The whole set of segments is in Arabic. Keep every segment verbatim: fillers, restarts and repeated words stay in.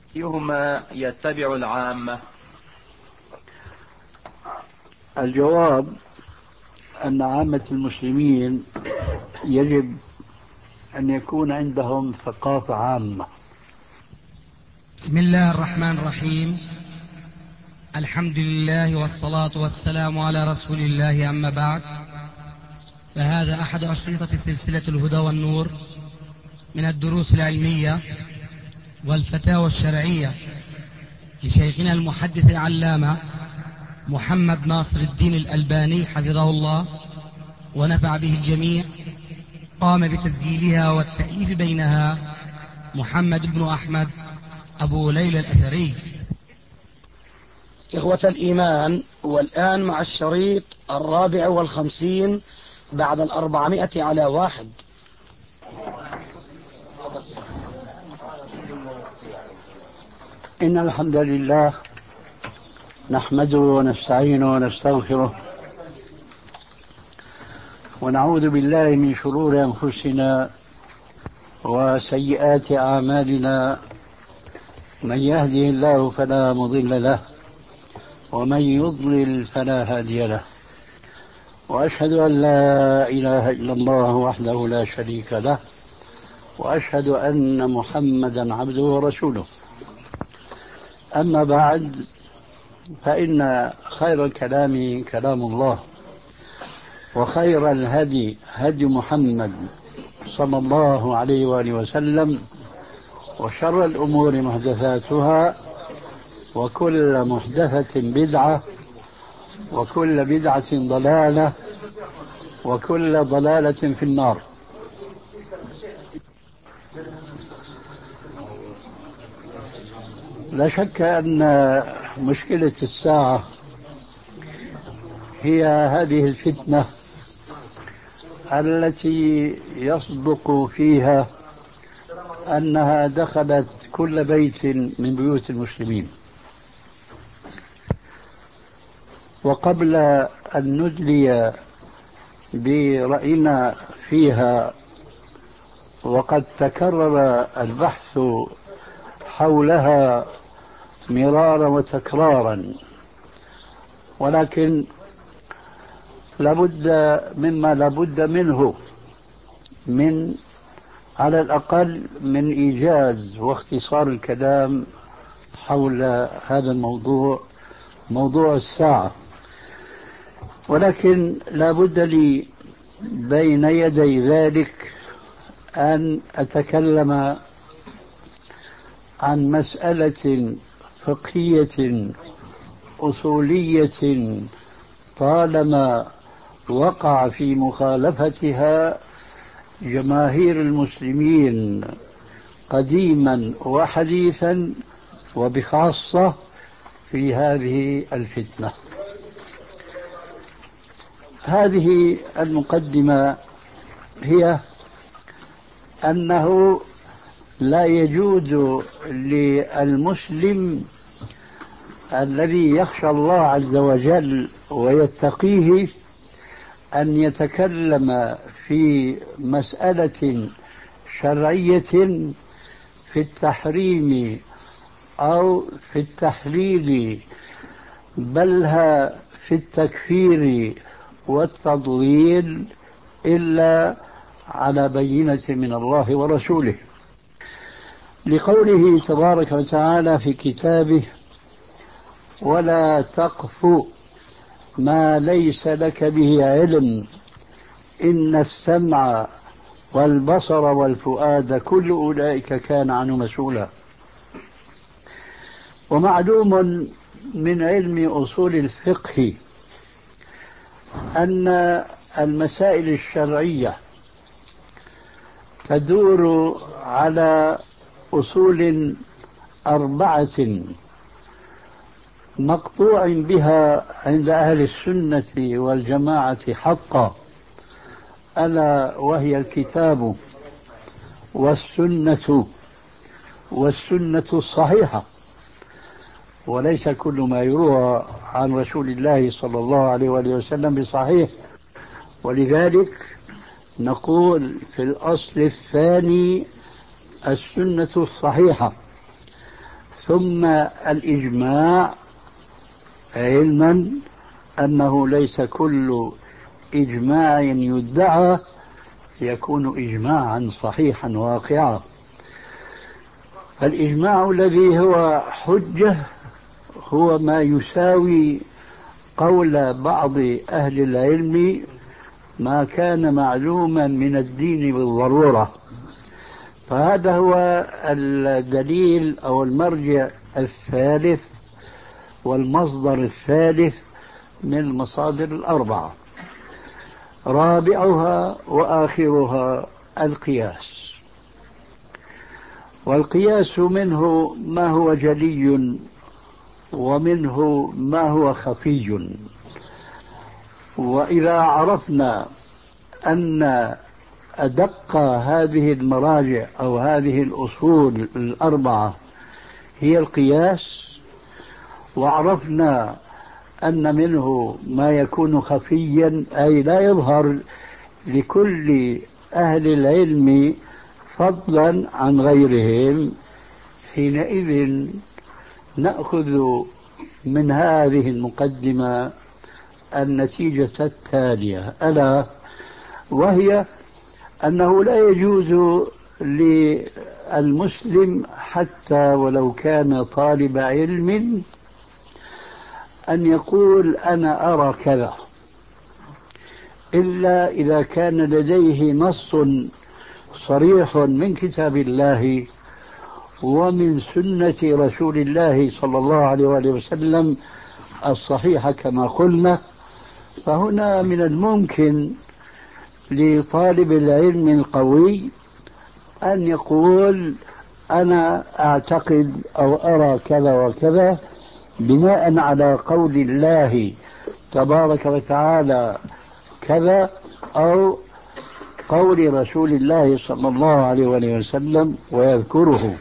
أيهما يتبع العامة؟ الجواب أن عامة المسلمين يجب أن يكون عندهم ثقافة عامة. بسم الله الرحمن الرحيم. الحمد لله والصلاة والسلام على رسول الله، أما بعد، فهذا أحد أشرطة سلسلة الهدى والنور من الدروس العلمية والفتاوى الشرعية لشيخنا المحدث العلامة محمد ناصر الدين الألباني حفظه الله ونفع به الجميع. قام بتسجيلها والتأليف بينها محمد بن أحمد أبو ليلى الأثري. إخوة الإيمان، والآن مع الشريط الرابع والخمسين بعد الأربعمائة على واحد. إن الحمد لله نحمده ونستعينه ونستغفره ونعوذ بالله من شرور أنفسنا وسيئات أعمالنا. من يهده الله فلا مضل له ومن يضلل فلا هادي له، وأشهد أن لا إله إلا الله وحده لا شريك له، وأشهد أن محمدا عبده ورسوله. أما بعد، فإن خير الكلام كلام الله، وخير الهدي هدي محمد صلى الله عليه وآله وسلم، وشر الأمور محدثاتها، وكل محدثة بدعة، وكل بدعة ضلالة، وكل ضلالة في النار. لا شك أن مشكلة الساعة هي هذه الفتنة التي يصدق فيها أنها دخلت كل بيت من بيوت المسلمين. وقبل أن ندلي برأينا فيها، وقد تكرر البحث حولها مرارا وتكرارا، ولكن لابد مما لابد منه من على الأقل من إيجاز واختصار الكلام حول هذا الموضوع، موضوع الساعة. ولكن لابد لي بين يدي ذلك أن أتكلم عن مسألة فقهية أصولية طالما وقع في مخالفتها جماهير المسلمين قديما وحديثا، وبخاصة في هذه الفتنة. هذه المقدمة هي أنه لا يجوز للمسلم الذي يخشى الله عز وجل ويتقيه أن يتكلم في مسألة شرعية في التحريم أو في التحليل، بل في التكفير والتضليل، إلا على بينة من الله ورسوله، لقوله تبارك وتعالى في كتابه: ولا تقف ما ليس لك به علم إن السمع والبصر والفؤاد كل أولئك كان عنه مسؤولا. ومعلوم من علم أصول الفقه أن المسائل الشرعية تدور على أصول أربعة مقطوع بها عند أهل السنة والجماعة حقا، ألا وهي الكتاب والسنة والسنة الصحيحة، وليس كل ما يروى عن رسول الله صلى الله عليه وآله وسلم بصحيح. ولذلك نقول في الأصل الثاني السنة الصحيحة، ثم الإجماع، علما أنه ليس كل إجماع يدعى يكون إجماعا صحيحا واقعا. الإجماع الذي هو حجة هو ما يساوي قول بعض أهل العلم ما كان معلوما من الدين بالضرورة. فهذا هو الدليل أو المرجع الثالث والمصدر الثالث من المصادر الأربعة. رابعها وآخرها القياس. والقياس منه ما هو جلي ومنه ما هو خفي. وإذا عرفنا أن أدق هذه المراجع أو هذه الأصول الأربعة هي القياس، وعرفنا أن منه ما يكون خفيا أي لا يظهر لكل أهل العلم فضلا عن غيرهم، حينئذ نأخذ من هذه المقدمة النتيجة التالية، ألا وهي أنه لا يجوز للمسلم حتى ولو كان طالب علم أن يقول أنا أرى كذا، إلا إذا كان لديه نص صريح من كتاب الله ومن سنة رسول الله صلى الله عليه وآله وسلم الصحيحة كما قلنا. فهنا من الممكن لطالب العلم القوي أن يقول أنا أعتقد أو أرى كذا وكذا بناء على قول الله تبارك وتعالى كذا، أو قول رسول الله صلى الله عليه وآله وسلم ويذكره.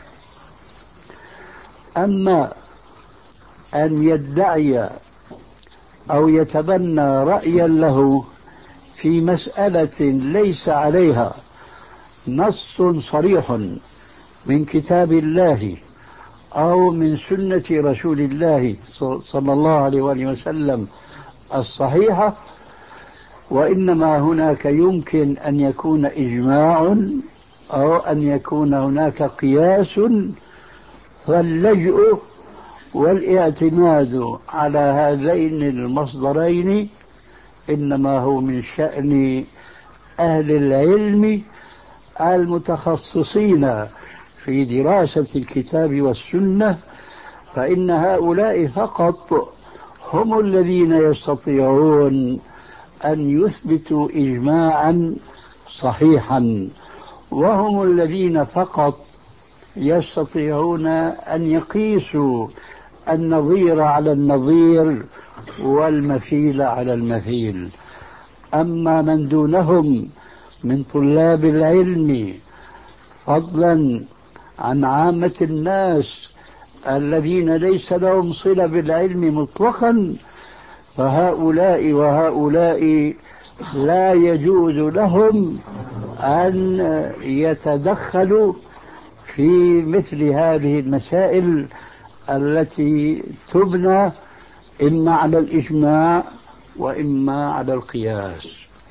أما أن يدعي أو يتبنى رأيا له في مسألة ليس عليها نص صريح من كتاب الله أو من سنة رسول الله صلى الله عليه وآله وسلم الصحيحة، وإنما هناك يمكن أن يكون إجماع أو أن يكون هناك قياس، فاللجوء والاعتماد على هذين المصدرين إنما هو من شأن أهل العلم المتخصصين في دراسة الكتاب والسنة، فإن هؤلاء فقط هم الذين يستطيعون أن يثبتوا إجماعا صحيحا، وهم الذين فقط يستطيعون أن يقيسوا النظير على النظير والمثيل على المثيل. أما من دونهم من طلاب العلم فضلا عن عامة الناس الذين ليس لهم صلة بالعلم مطلقا، فهؤلاء وهؤلاء لا يجوز لهم أن يتدخلوا في مثل هذه المسائل التي تبنى إما على الإجماع وإما على القياس.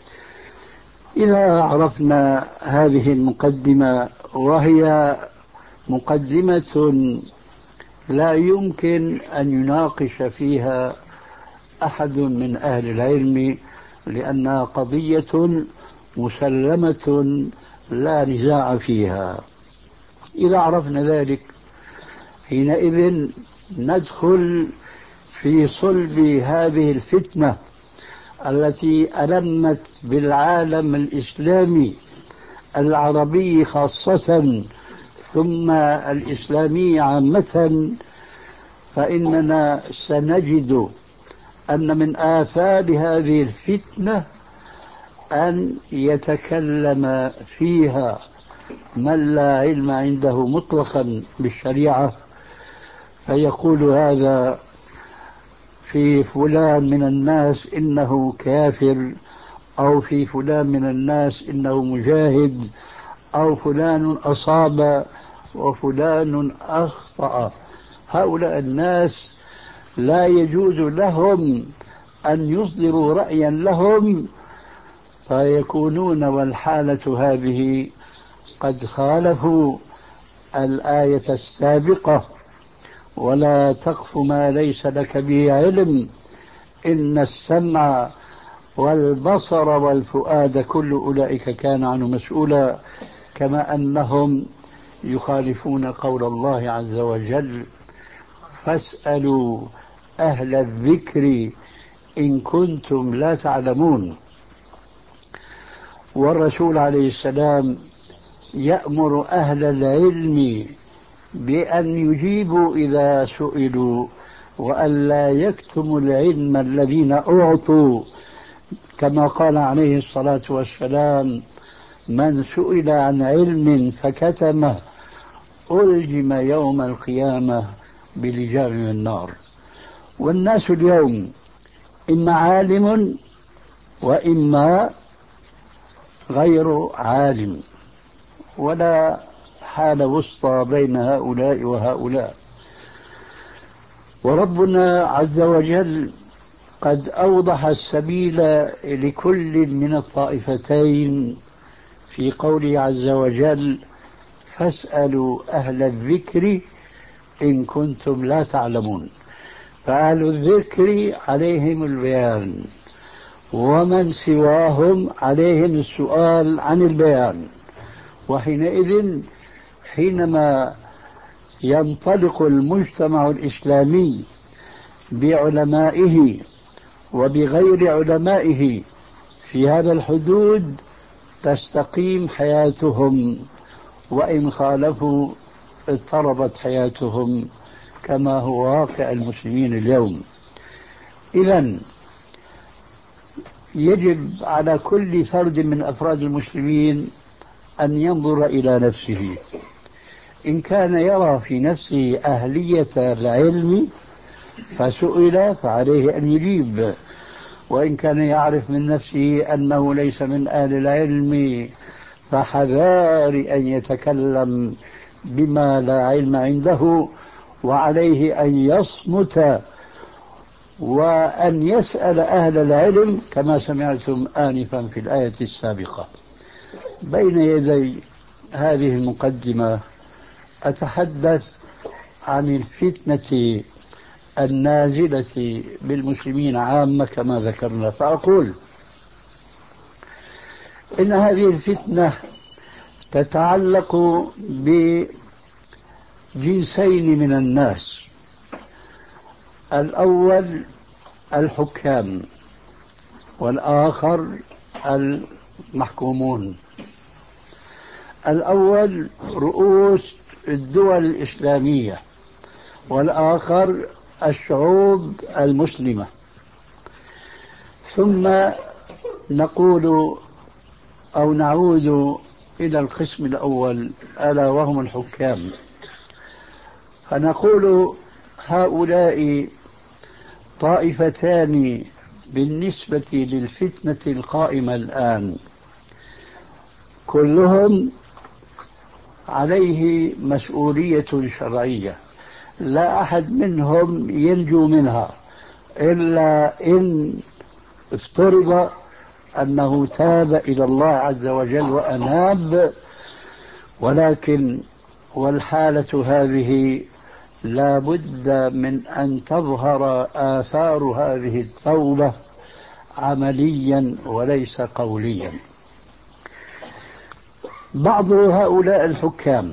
إذا عرفنا هذه المقدمة، وهي مقدمة لا يمكن أن يناقش فيها أحد من أهل العلم لأنها قضية مسلمة لا نزاع فيها، إذا عرفنا ذلك حينئذ ندخل في صلب هذه الفتنة التي ألمت بالعالم الإسلامي العربي خاصة ثم الإسلامي عامة. فإننا سنجد أن من آثار هذه الفتنة أن يتكلم فيها من لا علم عنده مطلقا بالشريعة، فيقول هذا في فلان من الناس إنه كافر، أو في فلان من الناس إنه مجاهد، أو فلان أصاب وفلان أخطأ، هؤلاء الناس لا يجوز لهم أن يصدروا رأيا لهم فيكونون والحالة هذه قد خالفوا الآية السابقة: ولا تقف ما ليس لك به علم إن السمع والبصر والفؤاد كل أولئك كان عنه مسؤولا. كما أنهم يخالفون قول الله عز وجل: فاسألوا أهل الذكر إن كنتم لا تعلمون. والرسول عليه السلام يأمر أهل العلم بأن يجيبوا إذا سئلوا وأن لا يكتموا العلم الذين أعطوا، كما قال عليه الصلاة والسلام: من سئل عن علم فكتمه ألجم يوم القيامة بلجام من النار. والناس اليوم إما عالم وإما غير عالم، ولا حال وسطى بين هؤلاء وهؤلاء. وربنا عز وجل قد أوضح السبيل لكل من الطائفتين في قوله عز وجل: فاسألوا أهل الذكر إن كنتم لا تعلمون. فأهل الذكر عليهم البيان، ومن سواهم عليهم السؤال عن البيان. وحينئذ حينما ينطلق المجتمع الإسلامي بعلمائه وبغير علمائه في هذا الحدود تستقيم حياتهم، وإن خالفوا اضطربت حياتهم كما هو واقع المسلمين اليوم. إذن يجب على كل فرد من أفراد المسلمين أن ينظر إلى نفسه. إن كان يرى في نفسه أهلية العلم فسئل فعليه أن يجيب، وإن كان يعرف من نفسه أنه ليس من أهل العلم فحذار أن يتكلم بما لا علم عنده، وعليه أن يصمت وأن يسأل أهل العلم كما سمعتم آنفا في الآية السابقة. بين يدي هذه المقدمة أتحدث عن الفتنة النازلة بالمسلمين عامة كما ذكرنا، فأقول إن هذه الفتنة تتعلق بجنسين من الناس. الأول الحكام، والآخر المحكومون. الأول رؤوس الدول الإسلامية، والآخر الشعوب المسلمة. ثم نقول أو نعود إلى القسم الأول ألا وهم الحكام، فنقول هؤلاء طائفتان بالنسبة للفتنة القائمة الآن، كلهم عليه مسؤولية شرعية، لا أحد منهم ينجو منها إلا إن افترض أنه تاب إلى الله عز وجل وأناب. ولكن والحالة هذه لا بد من أن تظهر آثار هذه التوبة عمليا وليس قوليا. بعض هؤلاء الحكام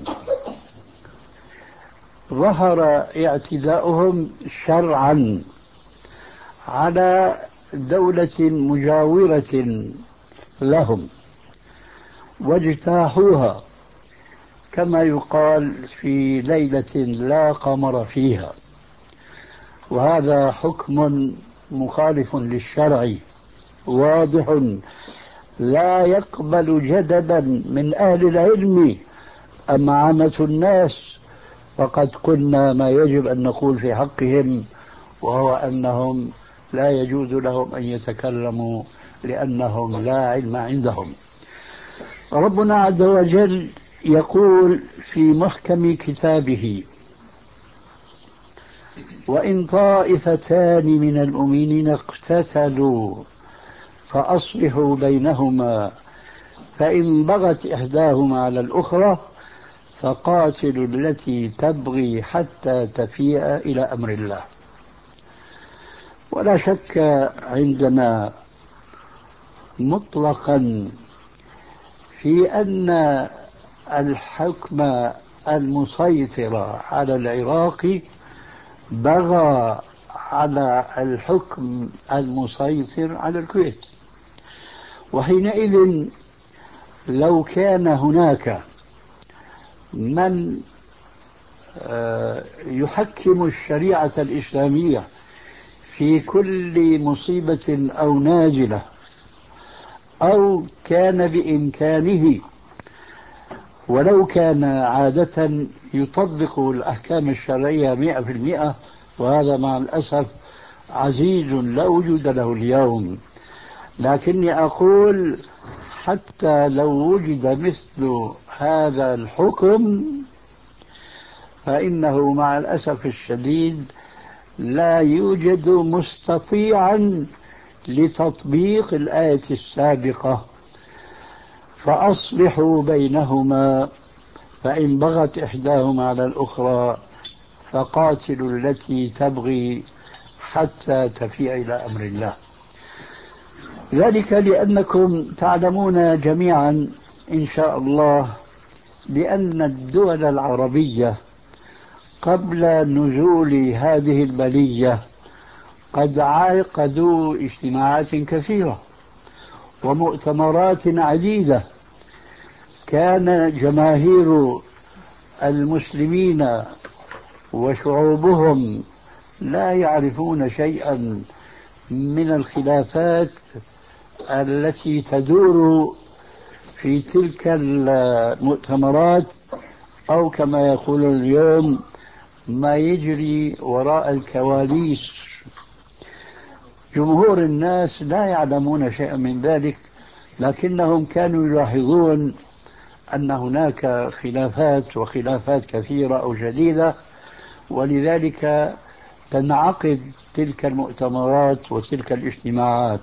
ظهر اعتداؤهم شرعا على دولة مجاورة لهم واجتاحوها كما يقال في ليلة لا قمر فيها، وهذا حكم مخالف للشرع واضح لا يقبل جدلا من أهل العلم. أما عامة الناس فقد قلنا ما يجب أن نقول في حقهم، وهو أنهم لا يجوز لهم أن يتكلموا لأنهم لا علم عندهم. ربنا عز وجل يقول في محكم كتابه: وإن طائفتان من المؤمنين اقتتلوا فأصلحوا بينهما فإن بغت إحداهما على الأخرى فقاتلوا التي تبغي حتى تفيء إلى أمر الله. ولا شك عندنا مطلقا في أن الحكم المسيطر على العراق بغى على الحكم المسيطر على الكويت، وحينئذ لو كان هناك من يحكم الشريعة الإسلامية في كل مصيبة أو نازلة، أو كان بإمكانه ولو كان عادة يطبق الأحكام الشرعية مئة في المئة، وهذا مع الأسف عزيز لا وجود له اليوم، لكني أقول حتى لو وجد مثل هذا الحكم فإنه مع الأسف الشديد لا يوجد مستطيعا لتطبيق الآية السابقة فأصلحوا بينهما فإن بغت إحداهما على الأخرى فقاتلوا التي تبغي حتى تفيء إلى أمر الله. ذلك لأنكم تعلمون جميعا إن شاء الله بأن الدول العربية قبل نزول هذه البلية قد عقدوا اجتماعات كثيرة ومؤتمرات عديدة، كان جماهير المسلمين وشعوبهم لا يعرفون شيئا من الخلافات التي تدور في تلك المؤتمرات، أو كما يقول اليوم ما يجري وراء الكواليس. جمهور الناس لا يعلمون شيئا من ذلك، لكنهم كانوا يلاحظون أن هناك خلافات وخلافات كثيرة أو جديدة، ولذلك تنعقد تلك المؤتمرات وتلك الاجتماعات.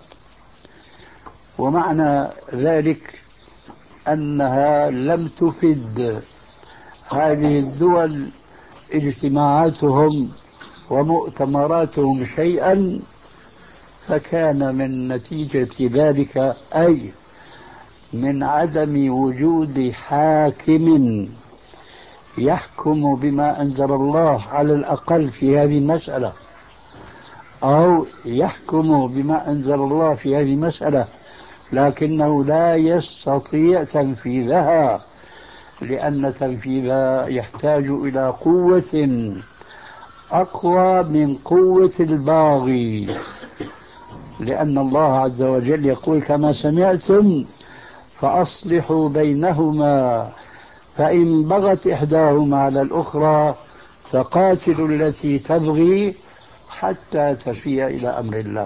ومعنى ذلك أنها لم تفد هذه الدول اجتماعاتهم ومؤتمراتهم شيئا، فكان من نتيجة ذلك أي من عدم وجود حاكم يحكم بما أنزل الله على الأقل في هذه المسألة، أو يحكم بما أنزل الله في هذه المسألة لكنه لا يستطيع تنفيذها، لأن تنفيذها يحتاج إلى قوة أقوى من قوة الباغي، لأن الله عز وجل يقول كما سمعتم فأصلحوا بينهما فإن بغت إحداهما على الأخرى فقاتلوا التي تبغي حتى تفيء إلى أمر الله.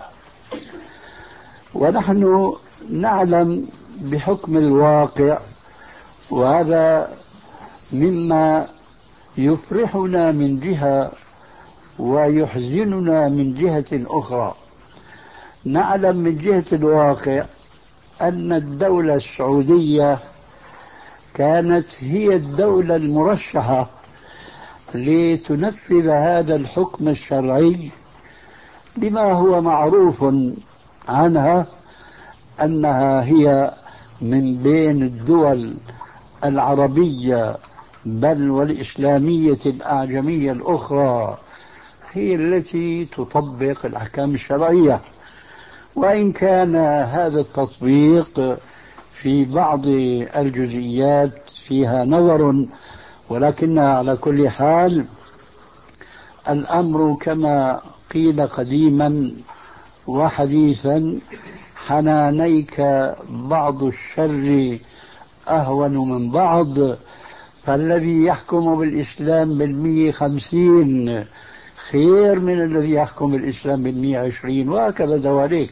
ونحن نعلم بحكم الواقع، وهذا مما يفرحنا من جهة ويحزننا من جهة أخرى. نعلم من جهة الواقع أن الدولة السعودية كانت هي الدولة المرشحة لتنفذ هذا الحكم الشرعي، بما هو معروف عنها أنها هي من بين الدول العربية بل والإسلامية الأعجمية الأخرى هي التي تطبق الأحكام الشرعية، وإن كان هذا التطبيق في بعض الجزئيات فيها نظر، ولكنها على كل حال الأمر كما قيل قديما وحديثا حنانيك بعض الشر أهون من بعض، فالذي يحكم بالإسلام بالمية خمسين خير من الذي يحكم الإسلام بالمية عشرين، وهكذا دواليك.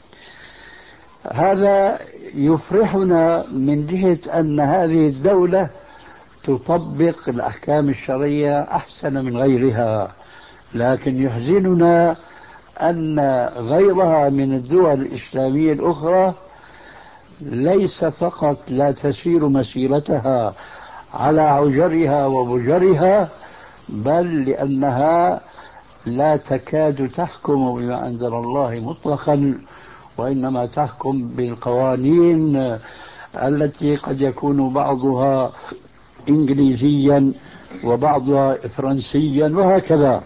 هذا يفرحنا من جهة أن هذه الدولة تطبق الأحكام الشرعية أحسن من غيرها، لكن يحزننا أن غيرها من الدول الإسلامية الأخرى ليس فقط لا تسير مسيرتها على عجرها وبجرها، بل لأنها لا تكاد تحكم بما أنزل الله مطلقا، وإنما تحكم بالقوانين التي قد يكون بعضها إنجليزيا وبعضها فرنسيا وهكذا.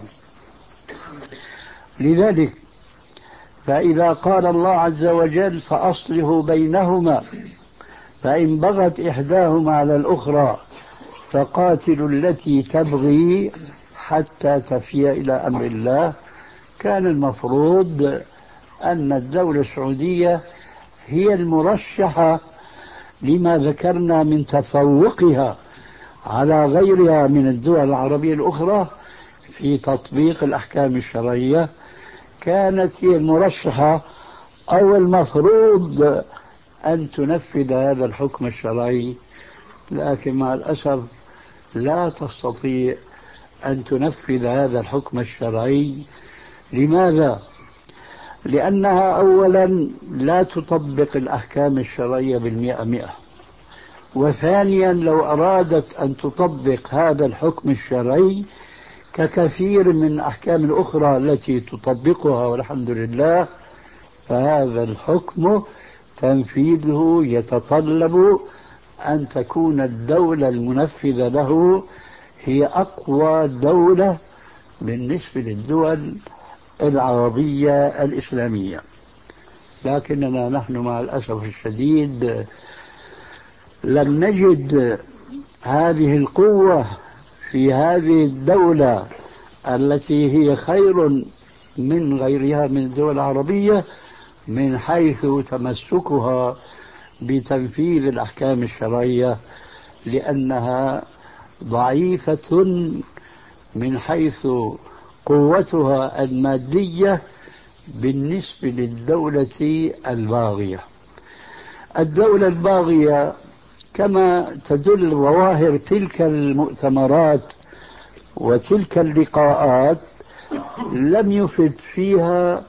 لذلك فإذا قال الله عز وجل فأصلحوا بينهما فإن بغت إحداهما على الأخرى فقاتلوا التي تبغي حتى تفيء إلى أمر الله، كان المفروض أن الدولة السعودية هي المرشحة لما ذكرنا من تفوقها على غيرها من الدول العربية الأخرى في تطبيق الأحكام الشرعية، كانت هي المرشحة أو المفروض أن تنفذ هذا الحكم الشرعي، لكن مع الأسف لا تستطيع أن تنفذ هذا الحكم الشرعي. لماذا؟ لأنها أولا لا تطبق الأحكام الشرعية بالمئة مئة، وثانيا لو أرادت أن تطبق هذا الحكم الشرعي ككثير من الأحكام الأخرى التي تطبقها والحمد لله، فهذا الحكم تنفيذه يتطلب أن تكون الدولة المنفذة له هي أقوى دولة بالنسبة للدول العربية الإسلامية. لكننا نحن مع الأسف الشديد لم نجد هذه القوة في هذه الدولة التي هي خير من غيرها من الدول العربية من حيث تمسكها بتنفيذ الأحكام الشرعية، لأنها ضعيفة من حيث قوتها المادية بالنسبة للدولة الباغية. الدولة الباغية كما تدل ظواهر تلك المؤتمرات وتلك اللقاءات لم يفد فيها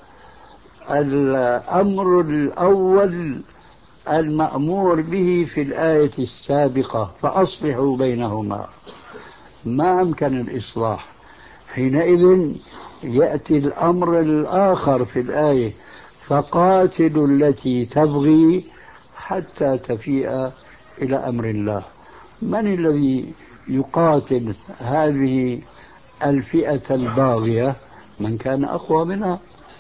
الأمر الأول المأمور به في الآية السابقة فأصلحوا بينهما، ما أمكن الإصلاح. حينئذ يأتي الأمر الآخر في الآية فقاتلوا التي تبغي حتى تفيء إلى أمر الله. من الذي يقاتل هذه الفئة الباغية؟ من كان أقوى منها.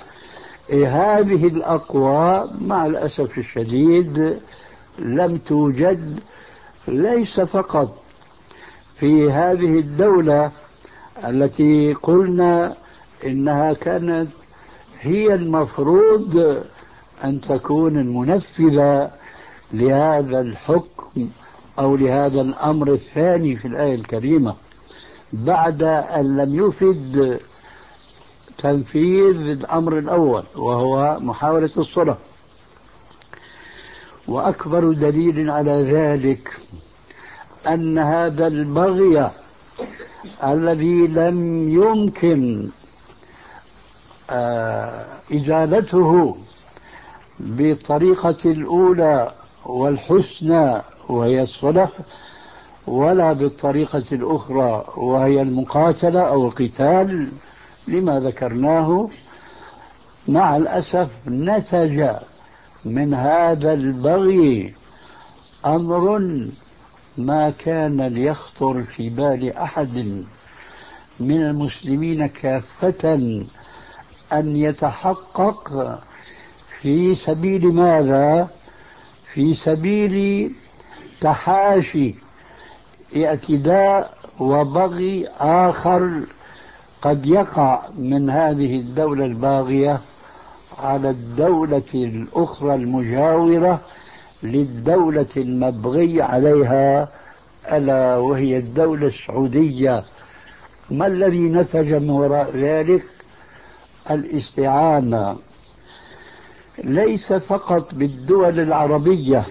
إيه هذه الأقوى مع الأسف الشديد لم توجد، ليس فقط في هذه الدولة التي قلنا إنها كانت هي المفروض أن تكون المنفذة لهذا الحكم أو لهذا الأمر الثاني في الآية الكريمة، بعد أن لم يفد تنفيذ الأمر الأول وهو محاولة الصلح. وأكبر دليل على ذلك أن هذا البغي الذي لم يمكن إزالته بالطريقة الأولى والحسنى وهي الصلح، ولا بالطريقة الأخرى وهي المقاتلة أو القتال لما ذكرناه، مع الأسف نتج من هذا البغي أمر ما كان ليخطر في بال أحد من المسلمين كافة أن يتحقق. في سبيل ماذا؟ في سبيل تحاشي اعتداء وبغي آخر قد يقع من هذه الدولة الباغية على الدولة الأخرى المجاورة للدولة المبغي عليها، ألا وهي الدولة السعودية. ما الذي نتج من وراء ذلك؟ الاستعانة ليس فقط بالدول العربية،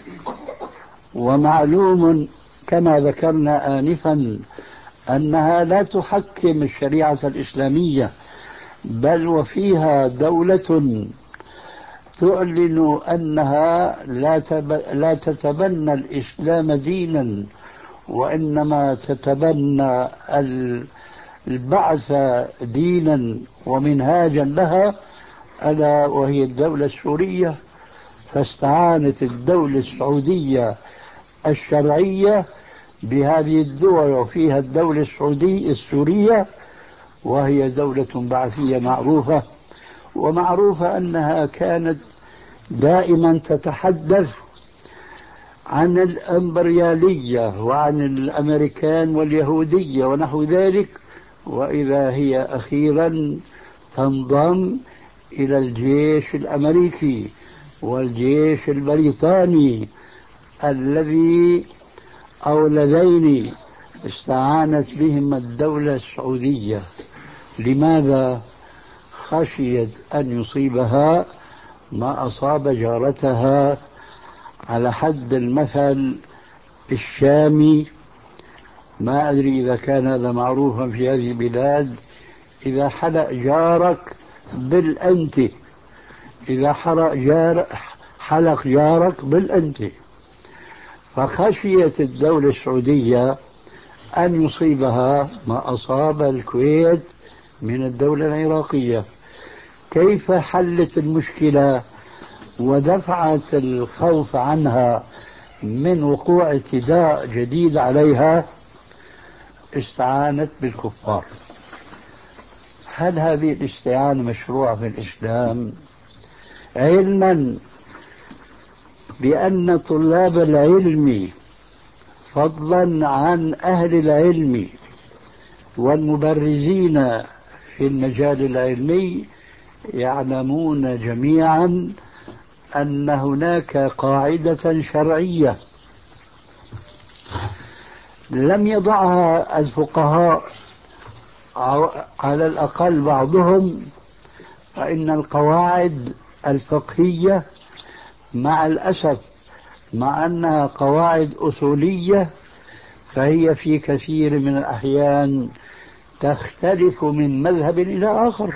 ومعلوم كما ذكرنا آنفا أنها لا تحكم الشريعة الإسلامية بل وفيها دولة تعلن أنها لا, تب... لا تتبنى الإسلام دينا، وإنما تتبنى البعث دينا ومنهاجا لها، ألا وهي الدولة السورية. فاستعانت الدولة السعودية الشرعية بهذه الدول، وفيها الدولة السعودية السورية، وهي دولة بعثية معروفة، ومعروفة أنها كانت دائما تتحدث عن الإمبريالية وعن الأمريكان واليهودية ونحو ذلك، وإذا هي أخيرا تنضم إلى الجيش الأمريكي والجيش البريطاني الذي أو اللذين استعانت بهم الدولة السعودية. لماذا؟ خشيت أن يصيبها ما أصاب جارتها، على حد المثل الشامي. ما أدري إذا كان هذا معروفا في هذه البلاد، إذا حلق جارك بالأنت، إذا حلق, جار حلق جارك بالأنت. فخشيت الدولة السعودية أن يصيبها ما أصاب الكويت من الدولة العراقية. كيف حلت المشكلة ودفعت الخوف عنها من وقوع اعتداء جديد عليها؟ استعانت بالكفار. هل هذه الاستعانة مشروعة في الإسلام؟ علما بأن طلاب العلم فضلا عن أهل العلم والمبرزين في المجال العلمي يعلمون جميعا أن هناك قاعدة شرعية لم يضعها الفقهاء على الأقل بعضهم، فإن القواعد الفقهية مع الأسف مع أنها قواعد أصولية فهي في كثير من الأحيان تختلف من مذهب إلى آخر.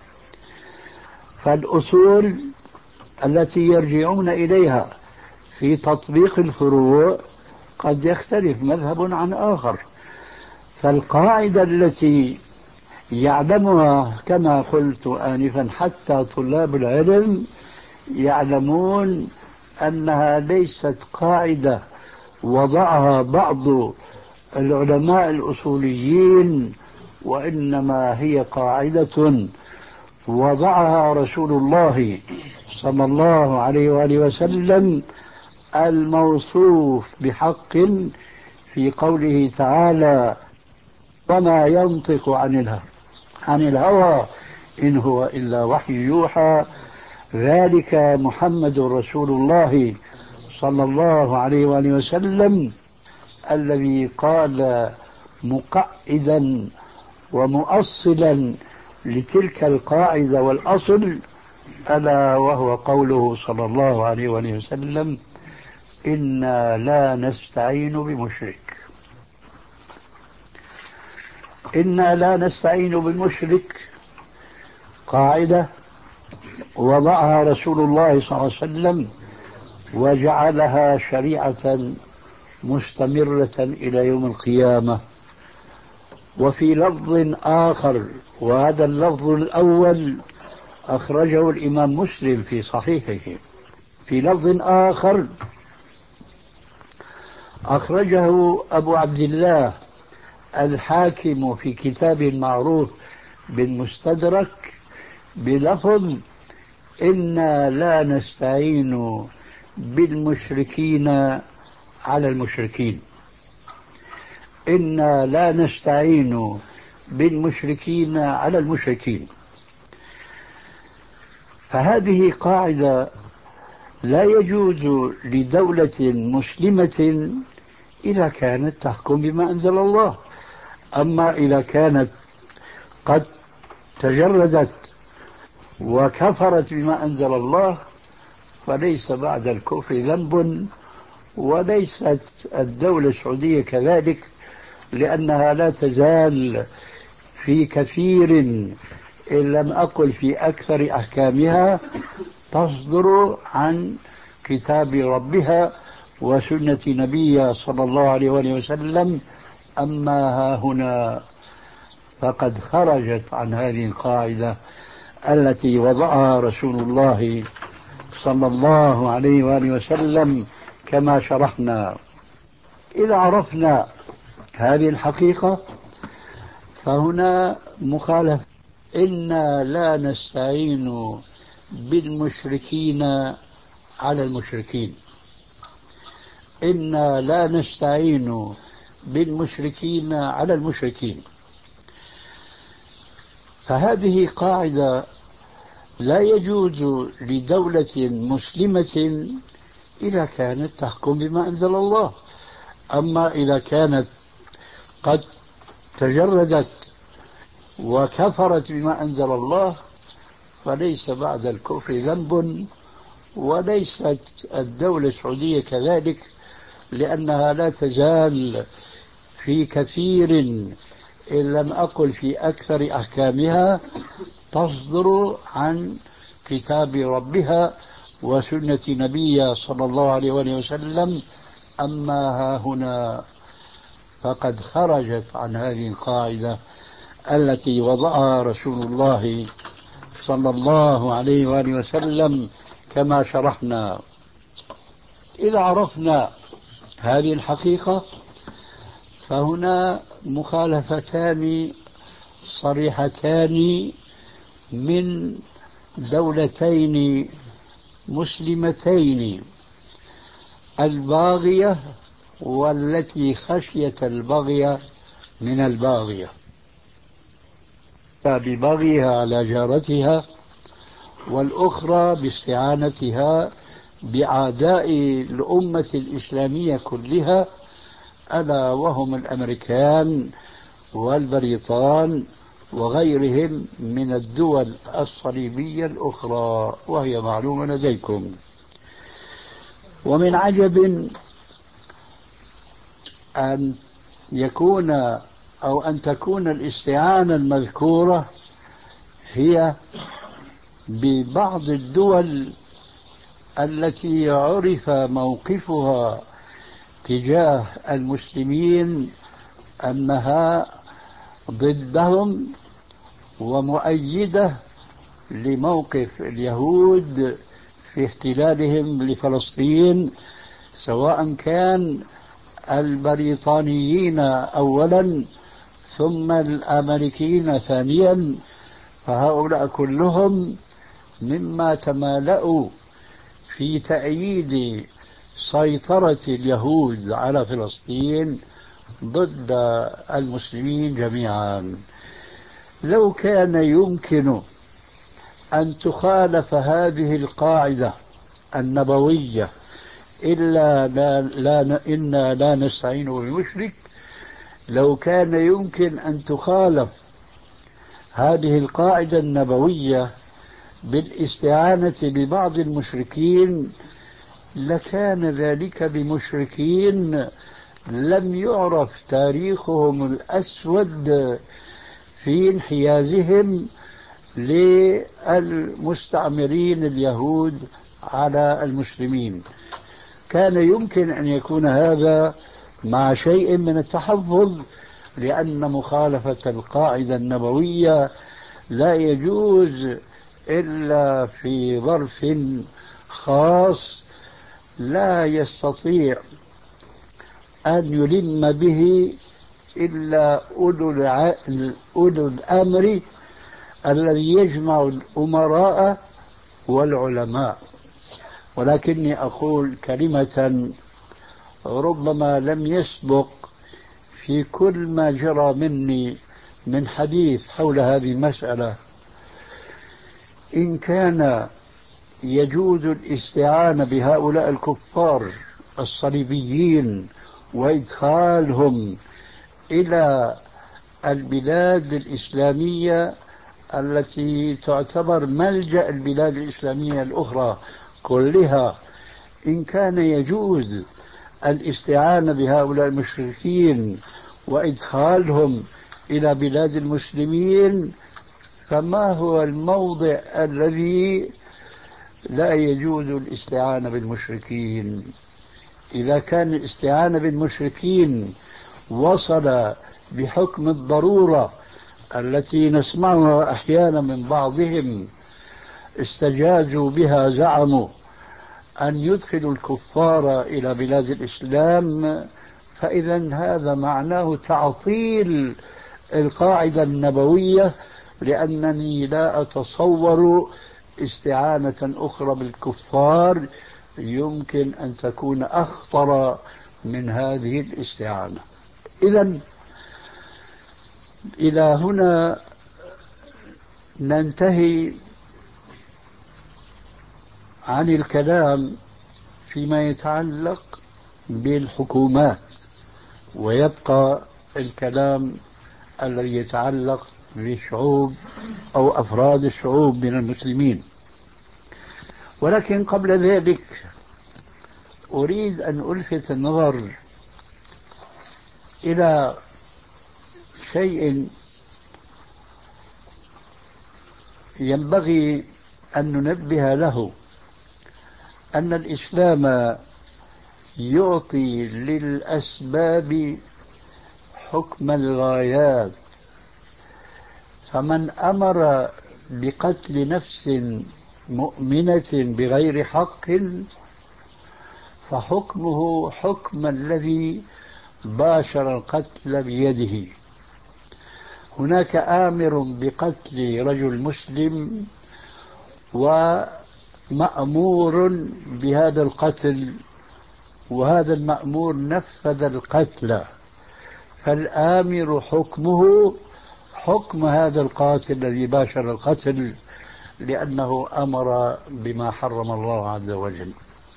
فالأصول التي يرجعون إليها في تطبيق الفروع قد يختلف مذهب عن آخر. فالقاعدة التي يعلمها كما قلت آنفا حتى طلاب العلم يعلمون أنها ليست قاعدة وضعها بعض العلماء الأصوليين، وإنما هي قاعدة وضعها رسول الله صلى الله عليه وآله وسلم الموصوف بحق في قوله تعالى: وما ينطق عن الهوى عن الهوى إن هو إلا وحي يوحى، ذلك محمد رسول الله صلى الله عليه وآله وسلم الذي قال مقعدا ومؤصلا لتلك القاعدة والأصل، ألا وهو قوله صلى الله عليه وآله وسلم: إنا لا نستعين بمشرك. إنا لا نستعين بالمشرك قاعدة وضعها رسول الله صلى الله عليه وسلم وجعلها شريعة مستمرة إلى يوم القيامة. وفي لفظ آخر، وهذا اللفظ الأول أخرجه الإمام مسلم في صحيحه، في لفظ آخر أخرجه أبو عبد الله الحاكم في كتاب معروف بالمستدرك بلفظ: إنا لا نستعين بالمشركين على المشركين. إنا لا نستعين بالمشركين على المشركين. فهذه قاعدة لا يجوز لدولة مسلمة إذا كانت تحكم بما أنزل الله. أما إذا كانت قد تجردت وكفرت بما أنزل الله فليس بعد الكفر ذنب، وليست الدولة السعودية كذلك، لأنها لا تزال في كثير إن لم أقل في أكثر أحكامها تصدر عن كتاب ربها وسنة نبيها صلى الله عليه وآله وسلم. أما ها هنا فقد خرجت عن هذه القاعدة التي وضعها رسول الله صلى الله عليه وآله وسلم كما شرحنا. إذا عرفنا هذه الحقيقة فهنا مخالفة. إنا لا نستعين بالمشركين على المشركين. إنا لا نستعين بالمشركين على المشركين. فهذه قاعدة لا يجوز لدولة مسلمة إذا كانت تحكم بما أنزل الله. أما إذا كانت قد تجردت وكفرت بما أنزل الله فليس بعد الكفر ذنب، وليست الدولة السعودية كذلك، لأنها لا تزال في كثير إن لم أقل في أكثر أحكامها تصدر عن كتاب ربها وسنة نبيها صلى الله عليه وسلم. أما ها هنا فقد خرجت عن هذه القاعدة التي وضعها رسول الله صلى الله عليه وآله وسلم كما شرحنا. إذا عرفنا هذه الحقيقة فهنا مخالفتان صريحتان من دولتين مسلمتين، الباغية والتي خشيت البغي من الباغية، ببغيها على جارتها، والأخرى باستعانتها بأعداء الأمة الإسلامية كلها، ألا وهم الأمريكان والبريطان وغيرهم من الدول الصليبية الأخرى، وهي معلومة لديكم. ومن عجب أن يكون أو أن تكون الاستعانة المذكورة هي ببعض الدول التي عرف موقفها تجاه المسلمين أنها ضدهم ومؤيدة لموقف اليهود في احتلالهم لفلسطين، سواء كان البريطانيين أولا ثم الأمريكيين ثانيا، فهؤلاء كلهم مما تمالأوا في تأييد سيطرة اليهود على فلسطين ضد المسلمين جميعا. لو كان يمكن أن تخالف هذه القاعدة النبوية إلا لا لا إنا لا نستعين بالمشرك، لو كان يمكن أن تخالف هذه القاعدة النبوية بالاستعانة ببعض المشركين لكان ذلك بمشركين لم يعرف تاريخهم الأسود في انحيازهم للمستعمرين اليهود على المسلمين. كان يمكن أن يكون هذا مع شيء من التحفظ، لأن مخالفة القاعدة النبوية لا يجوز إلا في ظرف خاص لا يستطيع أن يلم به إلا أولو الأمر الذي يجمع الأمراء والعلماء. ولكني أقول كلمة ربما لم يسبق في كل ما جرى مني من حديث حول هذه المسألة. إن كان يجوز الاستعانة بهؤلاء الكفار الصليبيين وإدخالهم إلى البلاد الإسلامية التي تعتبر ملجأ البلاد الإسلامية الأخرى كلها، إن كان يجوز الاستعانة بهؤلاء المشركين وإدخالهم إلى بلاد المسلمين، فما هو الموضع الذي لا يجوز الاستعانة بالمشركين؟ إذا كان الاستعانة بالمشركين وصل بحكم الضرورة التي نسمعها أحيانا من بعضهم استجازوا بها، زعموا أن يدخلوا الكفار إلى بلاد الإسلام، فإذا هذا معناه تعطيل القاعدة النبوية، لأنني لا أتصور استعانة أخرى بالكفار يمكن أن تكون أخطر من هذه الاستعانة. إذن إلى هنا ننتهي عن الكلام فيما يتعلق بالحكومات، ويبقى الكلام الذي يتعلق بالشعوب أو أفراد الشعوب من المسلمين. ولكن قبل ذلك أريد أن ألفت النظر إلى شيء ينبغي أن ننبه له، أن الإسلام يعطي للأسباب حكم الغايات، فمن أمر بقتل نفس مؤمنة بغير حق فحكمه حكم الذي باشر القتل بيده. هناك آمر بقتل رجل مسلم ومأمور بهذا القتل، وهذا المأمور نفذ القتل، فالآمر حكمه حكم هذا القاتل الذي باشر القتل، لأنه أمر بما حرم الله عز وجل.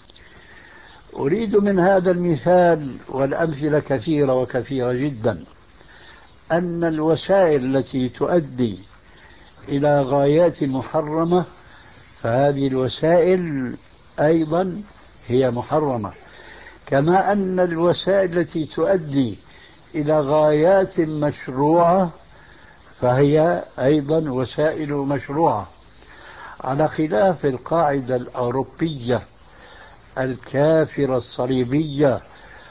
أريد من هذا المثال، والأمثلة كثيرة وكثيرة جدا، أن الوسائل التي تؤدي إلى غايات محرمة فهذه الوسائل أيضا هي محرمة، كما أن الوسائل التي تؤدي إلى غايات مشروعة فهي أيضا وسائل مشروعة، على خلاف القاعدة الأوروبية الكافرة الصليبية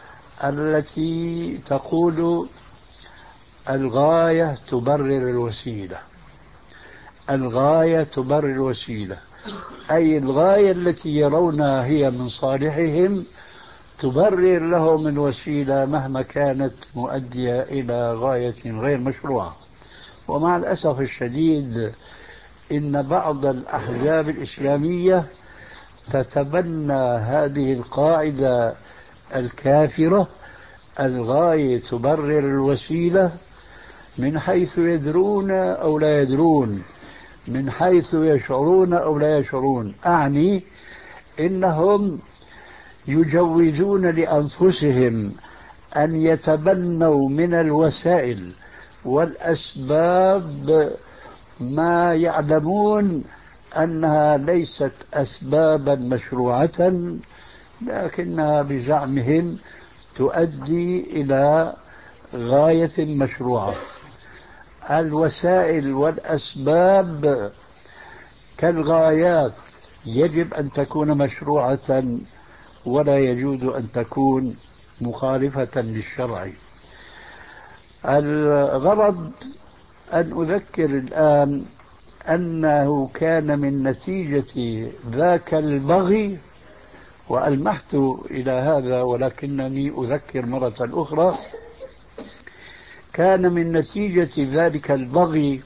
التي تقول الغاية تبرر الوسيلة. الغاية تبرر الوسيلة، أي الغاية التي يرونها هي من صالحهم تبرر لهم الوسيلة مهما كانت مؤدية إلى غاية غير مشروعة. ومع الأسف الشديد إن بعض الأحزاب الإسلامية تتبنى هذه القاعدة الكافرة، الغاية تبرر الوسيلة، من حيث يدرون أو لا يدرون، من حيث يشعرون أو لا يشعرون. أعني إنهم يجوزون لأنفسهم أن يتبنوا من الوسائل والأسباب ما يعلمون أنها ليست أسبابا مشروعة، لكنها بزعمهم تؤدي إلى غاية مشروعة. الوسائل والأسباب كالغايات يجب أن تكون مشروعة ولا يجوز أن تكون مخالفة للشرع. الغرض أن أذكر الآن أنه كان من نتيجة ذاك البغي، وألمحت إلى هذا ولكنني أذكر مرة أخرى، كان من نتيجة ذلك البغي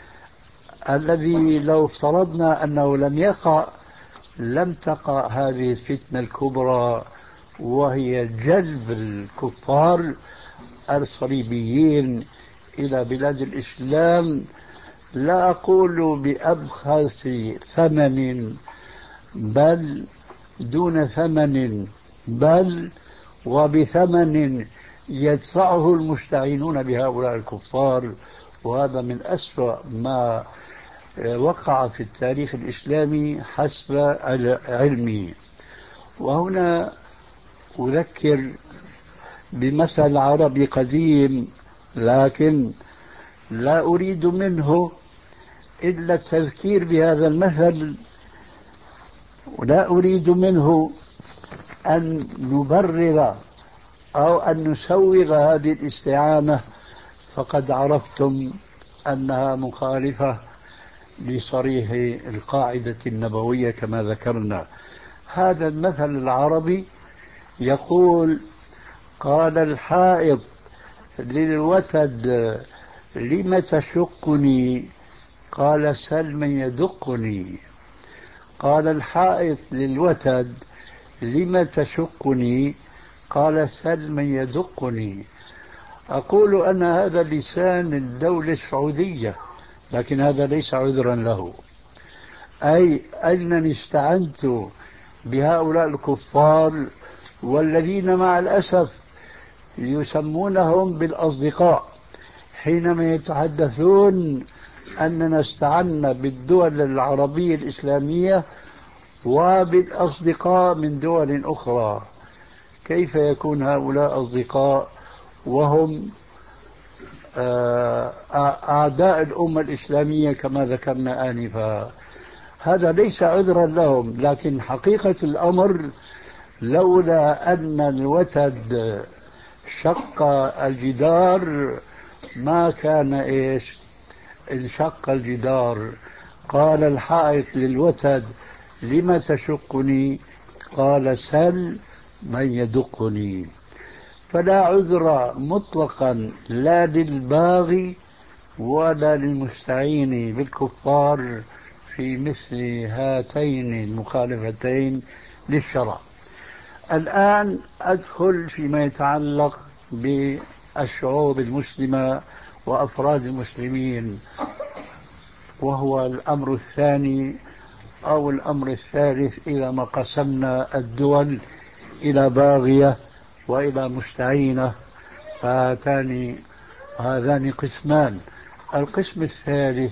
الذي لو افترضنا أنه لم يقع لم تقع هذه الفتنة الكبرى، وهي جلب الكفار الصليبيين إلى بلاد الإسلام، لا أقول بأبخس ثمن بل دون ثمن، بل وبثمن يدفعه المستعينون بهؤلاء الكفار. وهذا من أسوأ ما وقع في التاريخ الإسلامي حسب علمي. وهنا أذكر بمثل عربي قديم، لكن لا أريد منه إلا التذكير بهذا المثل، ولا أريد منه أن نبرر أو أن نسوغ هذه الاستعانة، فقد عرفتم أنها مخالفة لصريح القاعدة النبوية كما ذكرنا. هذا المثل العربي يقول: قال الحائض للوتد لم تشقني؟ قال: سل من يدقني. قال الحائط للوتد: لم تشقني؟ قال: سل من يدقني. أقول أن هذا لسان الدولة السعودية، لكن هذا ليس عذرا له. أي أنني استعنت بهؤلاء الكفار والذين مع الأسف يسمونهم بالأصدقاء حينما يتحدثون أننا استعنا بالدول العربية الإسلامية وبالأصدقاء من دول أخرى. كيف يكون هؤلاء أصدقاء وهم أعداء الأمة الإسلامية كما ذكرنا آنفا؟ هذا ليس عذرا لهم، لكن حقيقة الأمر لولا أن الوتد شق الجدار ما كان إيش انشق الجدار. قال الحائط للوتد: لم تشقني؟ قال: سل من يدقني. فلا عذر مطلقا لا للباغي ولا للمستعين بالكفار في مثل هاتين المخالفتين للشرع. الآن أدخل فيما يتعلق بالشعوب المسلمة وأفراد المسلمين، وهو الأمر الثاني أو الأمر الثالث إذا ما قسمنا الدول إلى باغية وإلى مستعينة، فهاتان هذان قسمان. القسم الثالث: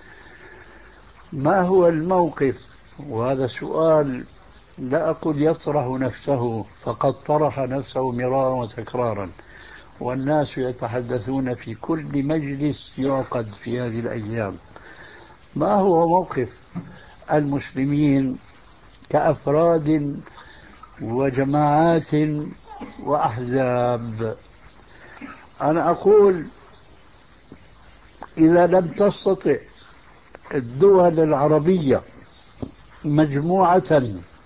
ما هو الموقف؟ وهذا سؤال لا أقول يطرح نفسه، فقد طرح نفسه مرارا وتكرارا، والناس يتحدثون في كل مجلس يعقد في هذه الأيام. ما هو موقف المسلمين كأفراد وجماعات وأحزاب؟ أنا أقول: إذا لم تستطع الدول العربية مجموعة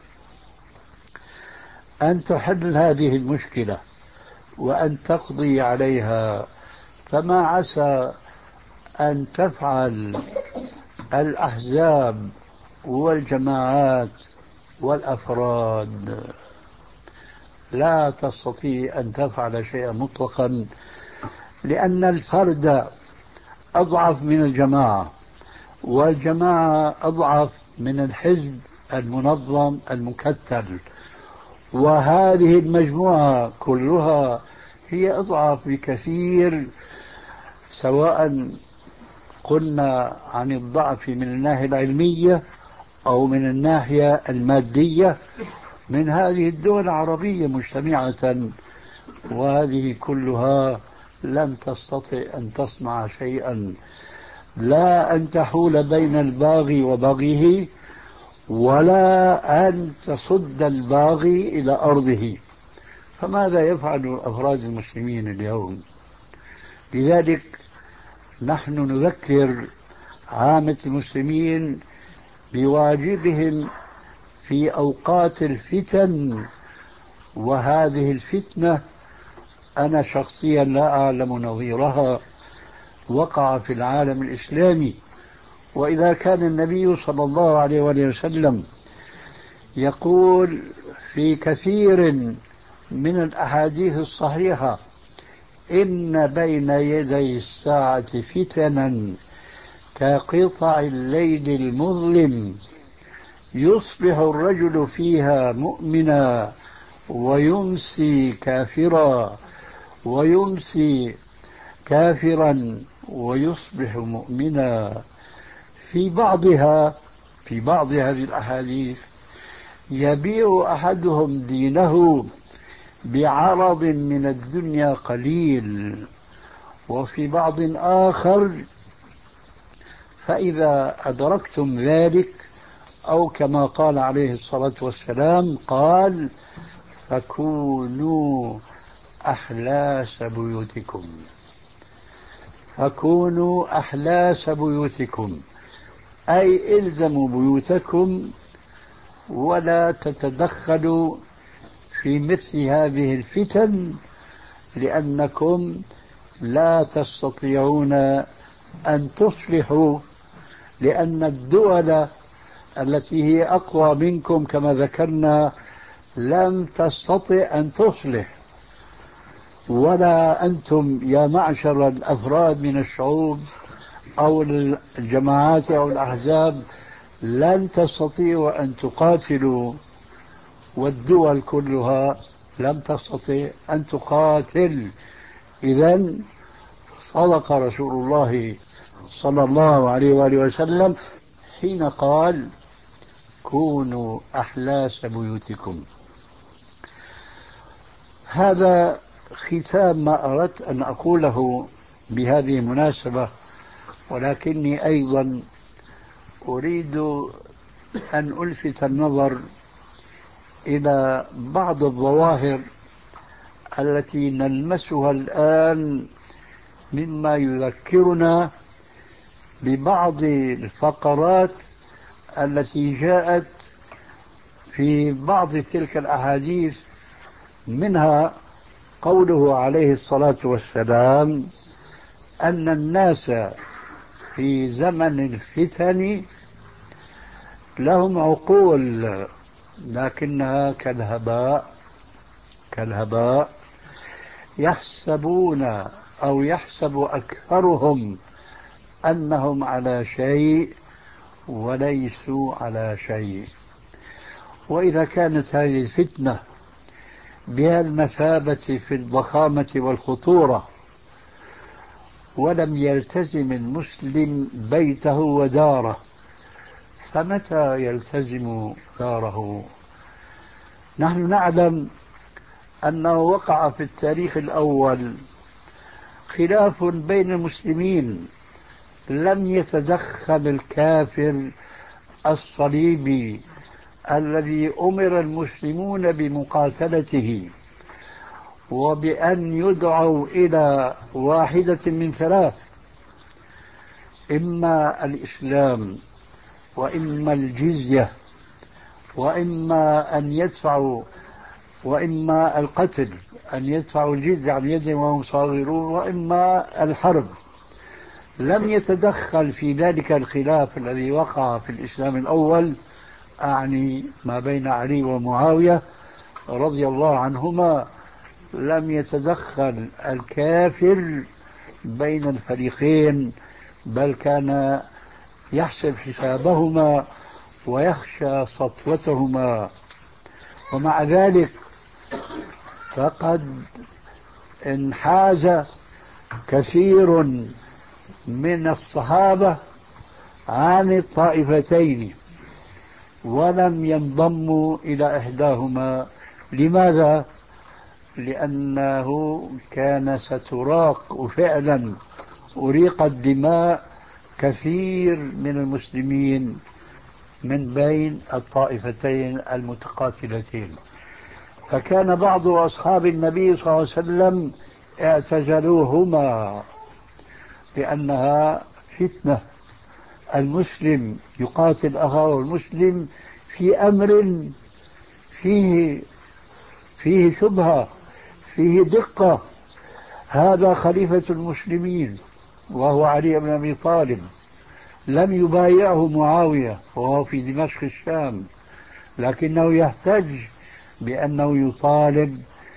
أن تحل هذه المشكلة وأن تقضي عليها، فما عسى أن تفعل الأحزاب والجماعات والأفراد؟ لا تستطيع أن تفعل شيئا مطلقا، لأن الفرد أضعف من الجماعة، والجماعة أضعف من الحزب المنظم المكتل، وهذه المجموعة كلها هي أضعف بكثير، سواء قلنا عن الضعف من الناحية العلمية أو من الناحية المادية من هذه الدول العربية مجتمعة، وهذه كلها لم تستطع أن تصنع شيئا، لا أن تحول بين الباغي وبغيه، ولا أن تصد الباغي إلى أرضه. فماذا يفعل أفراد المسلمين اليوم؟ لذلك نحن نذكر عامة المسلمين بواجبهم في أوقات الفتن، وهذه الفتنة أنا شخصيا لا أعلم نظيرها وقع في العالم الإسلامي. وإذا كان النبي صلى الله عليه وسلم يقول في كثير من الأحاديث الصحيحة: إن بين يدي الساعة فتنا كقطع الليل المظلم يصبح الرجل فيها مؤمنا ويمسي كافرا، ويمسي كافرا ويصبح مؤمنا. في بعضها في بعض هذه الأحاديث يبيع أحدهم دينه بعرض من الدنيا قليل، وفي بعض آخر فإذا أدركتم ذلك، أو كما قال عليه الصلاة والسلام قال: فكونوا أحلاس بيوتكم. فكونوا أحلاس بيوتكم أي إلزموا بيوتكم ولا تتدخلوا في مثل هذه الفتن، لأنكم لا تستطيعون أن تصلحوا، لأن الدول التي هي أقوى منكم كما ذكرنا لم تستطع أن تصلح، ولا أنتم يا معشر الأفراد من الشعوب أو الجماعات أو الأحزاب لن تستطيعوا أن تقاتلوا، والدول كلها لم تستطع أن تقاتل. إذن صدق رسول الله صلى الله عليه وآله وسلم حين قال: كونوا أحلاس بيوتكم. هذا ختام ما أردت أن أقوله بهذه المناسبة، ولكني أيضا أريد أن ألفت النظر إلى بعض الظواهر التي نلمسها الآن مما يذكرنا ببعض الفقرات التي جاءت في بعض تلك الأحاديث، منها قوله عليه الصلاة والسلام أن الناس في زمن الفتن لهم عقول لكنها كالهباء كالهباء يحسبون أو يحسب أكثرهم أنهم على شيء وليسوا على شيء. وإذا كانت هذه الفتنة بها المثابة في الضخامة والخطورة ولم يلتزم المسلم بيته وداره، فمتى يلتزم داره؟ نحن نعلم أنه وقع في التاريخ الأول خلاف بين المسلمين، لم يتدخل الكافر الصليبي الذي أمر المسلمون بمقاتلته وبأن يدعوا إلى واحدة من ثلاث: إما الإسلام، وإما الجزية، وإما أن يدفعوا وإما القتل أن يدفعوا الجزية عن يدهم وهم صاغرون، وإما الحرب. لم يتدخل في ذلك الخلاف الذي وقع في الإسلام الأول، أعني ما بين علي ومعاوية رضي الله عنهما، لم يتدخل الكافر بين الفريقين، بل كان يحسب حسابهما ويخشى سطوتهما. ومع ذلك فقد انحاز كثير من الصحابة عن الطائفتين ولم ينضموا إلى إحداهما. لماذا؟ لأنه كان ستراق، وفعلا أريقت دماء كثير من المسلمين من بين الطائفتين المتقاتلتين. فكان بعض أصحاب النبي صلى الله عليه وسلم اعتزلوهما لأنها فتنة. المسلم يقاتل أخاه المسلم في أمر فيه فيه شبهة، فيه دقة. هذا خليفة المسلمين وهو علي بن أبي طالب، لم يبايعه معاوية وهو في دمشق الشام، لكنه يحتج بأنه يطالب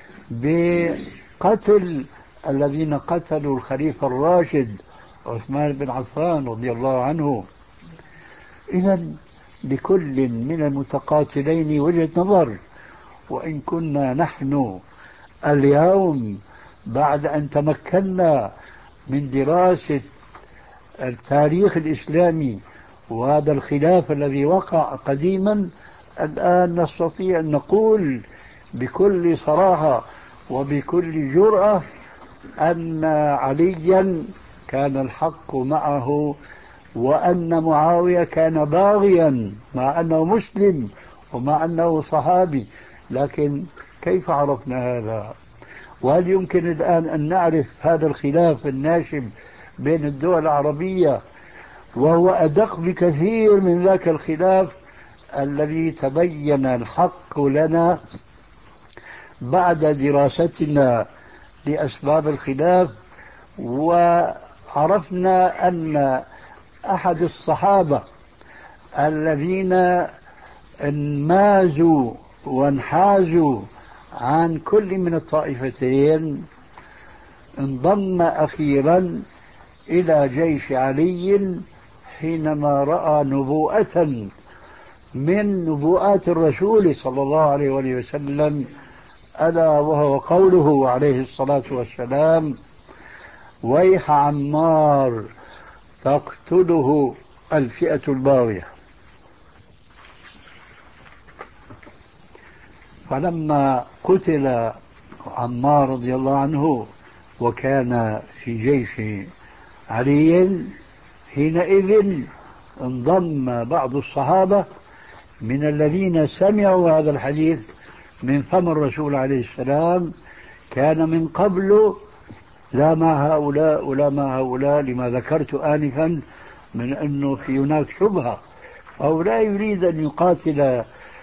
بقتل الذين قتلوا الخليفة الراشد عثمان بن عفان رضي الله عنه. إذن لكل من المتقاتلين وجهة نظر. وإن كنا نحن اليوم بعد أن تمكنا من دراسة التاريخ الإسلامي وهذا الخلاف الذي وقع قديما، الآن نستطيع أن نقول بكل صراحة وبكل جرأة أن عليا كان الحق معه وأن معاوية كان باغيا مع أنه مسلم ومع أنه صحابي. لكن كيف عرفنا هذا؟ وهل يمكن الآن أن نعرف هذا الخلاف الناشب بين الدول العربية وهو أدق بكثير من ذاك الخلاف الذي تبين الحق لنا بعد دراستنا لأسباب الخلاف، وعرفنا أن أحد الصحابة الذين انمازوا وانحازوا عن كل من الطائفتين انضم أخيرا إلى جيش علي حينما رأى نبوءة من نبوءات الرسول صلى الله عليه وسلم، ألا وهو قوله عليه الصلاة والسلام: ويح عمار تقتله الفئة الباغية. فلما قتل عمار رضي الله عنه وكان في جيش علي، حينئذ انضم بعض الصحابة من الذين سمعوا هذا الحديث من فم الرسول عليه السلام، كان من قبل لا مع هؤلاء ولا مع هؤلاء، لما ذكرت آنفا من أنه في هناك شبهة، أو لا يريد أن يقاتل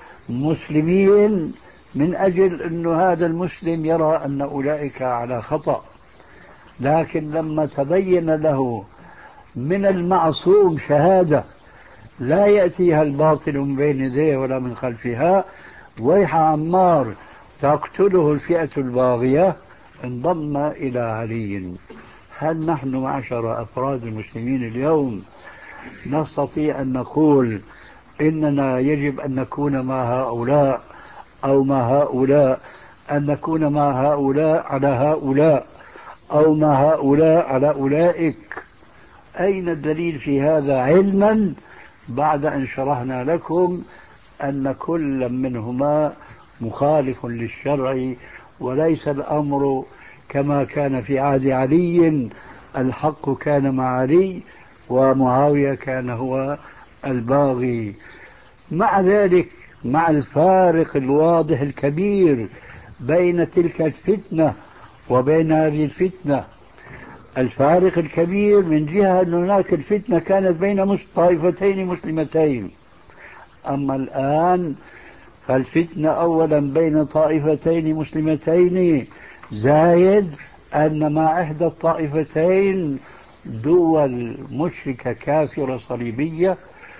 مسلمين من أجل أن هذا المسلم يرى أن أولئك على خطأ. لكن لما تبين له من المعصوم شهادة لا يأتيها الباطل من بين يديه ولا من خلفها: ويح عمار تقتله الفئة الباغية، انضم إلى علي. هل نحن معشر أفراد المسلمين اليوم نستطيع أن نقول إننا يجب أن نكون مع هؤلاء أو مع هؤلاء، أن نكون مع هؤلاء على هؤلاء أو مع هؤلاء على أولئك؟ أين الدليل في هذا، علما بعد أن شرحنا لكم أن كل منهما مخالف للشرع، وليس الأمر كما كان في عهد علي، الحق كان مع علي ومعاوية كان هو الباغي. مع ذلك، مع الفارق الواضح الكبير بين تلك الفتنة وبين هذه الفتنة، الفارق الكبير من جهة أن هناك الفتنة كانت بين طائفتين مسلمتين، أما الآن فالفتنة أولا بين طائفتين مسلمتين، زايد أن مع إحدى الطائفتين دول مشركة كافرة صليبية،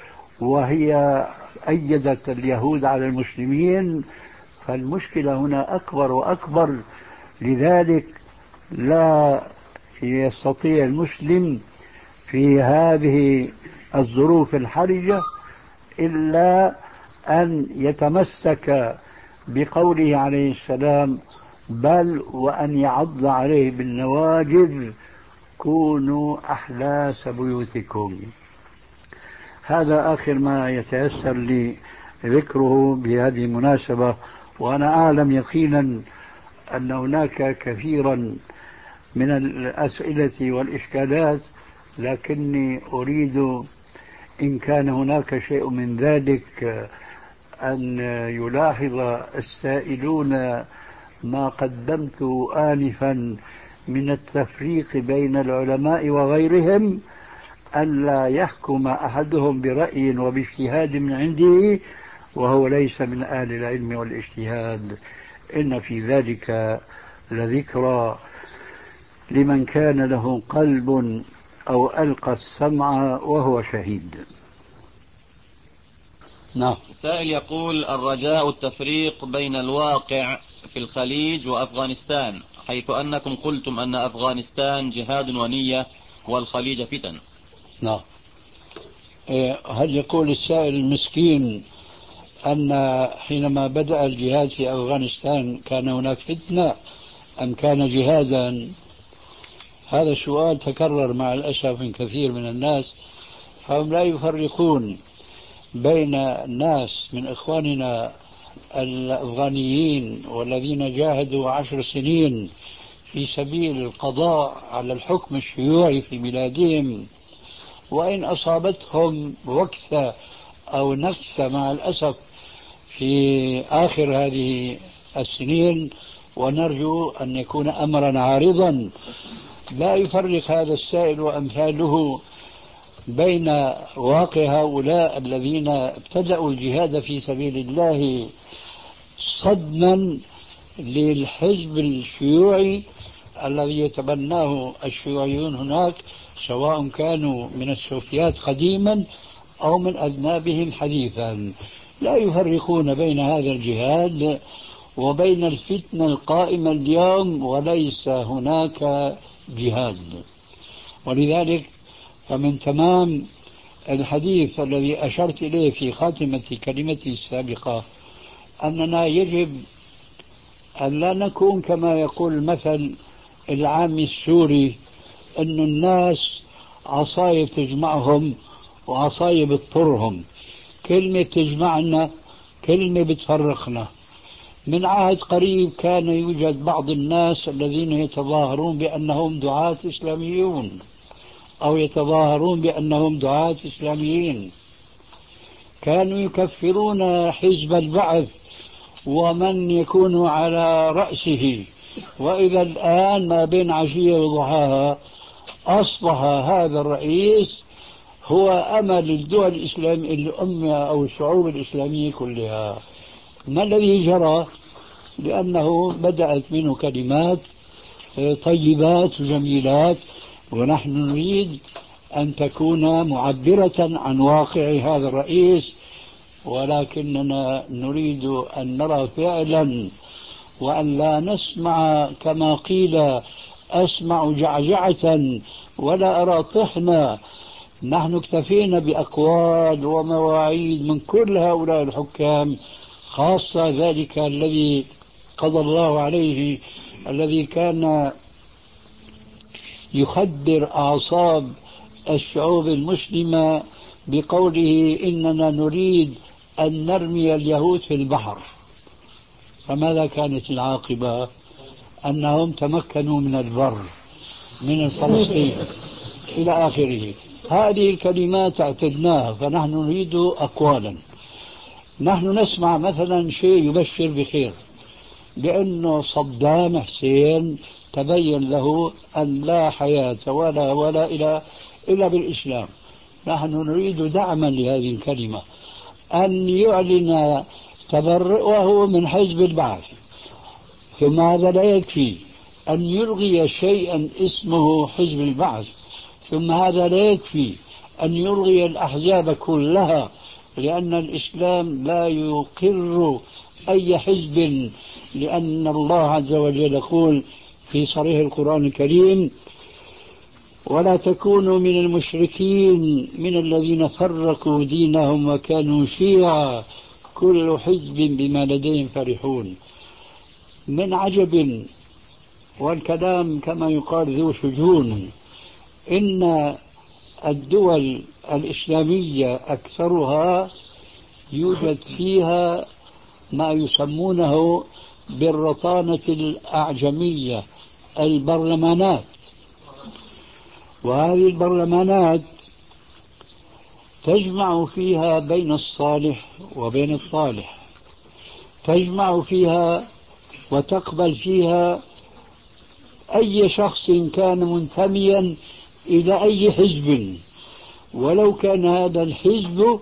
وهي أيدت اليهود على المسلمين، فالمشكلة هنا أكبر وأكبر. لذلك لا يستطيع المسلم في هذه الظروف الحرجة إلا أن يتمسك بقوله عليه السلام: بل وأن يعض عليه بالنواجذ كونوا أحلاس بيوتكم. هذا آخر ما يتيسر لي ذكره بهذه المناسبة، وأنا أعلم يقينا أن هناك كثيرا من الأسئلة والإشكالات، لكني أريد إن كان هناك شيء من ذلك أن يلاحظ السائلون ما قدمت آنفا من التفريق بين العلماء وغيرهم، ألا يحكم أحدهم برأي وباجتهاد من عنده وهو ليس من أهل العلم والاجتهاد. إن في ذلك لذكرى لمن كان له قلب أو ألقى السمع وهو شهيد. نعم. السائل يقول: الرجاء التفريق بين الواقع في الخليج وأفغانستان، حيث أنكم قلتم أن أفغانستان جهاد ونية والخليج فتن. نعم. هل يقول السائل المسكين أن حينما بدأ الجهاد في أفغانستان كان هناك فتنة أم كان جهادا؟ هذا السؤال تكرر مع الأسف من كثير من الناس، فهم لا يفرقون بين الناس من إخواننا الأفغانيين والذين جاهدوا عشر سنين في سبيل القضاء على الحكم الشيوعي في بلادهم، وإن أصابتهم وكسة أو نكسة مع الأسف في آخر هذه السنين، ونرجو أن يكون أمرا عارضا لا يفرق هذا السائل وأمثاله بين واقع هؤلاء الذين ابتدأوا الجهاد في سبيل الله صدما للحزب الشيوعي الذي يتبناه الشيوعيون هناك، سواء كانوا من السوفيات قديما أو من أذنابهم حديثا. لا يفرقون بين هذا الجهاد وبين الفتنة القائمة اليوم، وليس هناك جهاد. ولذلك فمن تمام الحديث الذي أشرت إليه في خاتمة كلمتي السابقة أننا يجب أن لا نكون كما يقول المثل العامي السوري أن الناس عصاية تجمعهم وعصاية بتطرهم، كلمة تجمعنا كلمة بتفرقنا. من عهد قريب كان يوجد بعض الناس الذين يتظاهرون بأنهم دعاة إسلاميون أو يتظاهرون بأنهم دعاة إسلاميين، كانوا يكفرون حزب البعث ومن يكون على رأسه، وإذا الآن ما بين عشية وضحاها أصبح هذا الرئيس هو أمل الدول الإسلامية الأمة أو الشعوب الإسلامية كلها. ما الذي جرى؟ لأنه بدأت منه كلمات طيبات وجميلات، ونحن نريد أن تكون معبرة عن واقع هذا الرئيس، ولكننا نريد أن نرى فعلا وأن لا نسمع كما قيل أسمع جعجعة ولا أرى طحنا. نحن اكتفينا بأقوال ومواعيد من كل هؤلاء الحكام، خاصة ذلك الذي قضى الله عليه، الذي كان يخدر أعصاب الشعوب المسلمة بقوله إننا نريد أن نرمي اليهود في البحر. فماذا كانت العاقبة؟ أنهم تمكنوا من البر من فلسطين إلى آخره. هذه الكلمات اعتدناها، فنحن نريد أقوالا. نحن نسمع مثلا شيء يبشر بخير، لأنه صدام حسين تبين له أن لا حياة ولا ولا إلى إلا بالإسلام. نحن نريد دعما لهذه الكلمة، أن يعلن تبرؤه من حزب البعث. ثم هذا لا يكفي أن يلغي شيئا اسمه حزب البعث، ثم هذا لا يكفي أن يلغي الأحزاب كلها، لأن الإسلام لا يقر أي حزب، لأن الله عز وجل يقول في صريح القرآن الكريم ولا تكونوا من المشركين من الذين فرقوا دينهم وكانوا شيعا كل حزب بما لديهم فرحون. من عجب، والكلام كما يقال ذو شجون، إن الدول الإسلامية أكثرها يوجد فيها ما يسمونه بالرطانة الأعجمية، البرلمانات. وهذه البرلمانات تجمع فيها بين الصالح وبين الطالح، تجمع فيها وتقبل فيها أي شخص كان منتميا إلى أي حزب، ولو كان هذا الحزب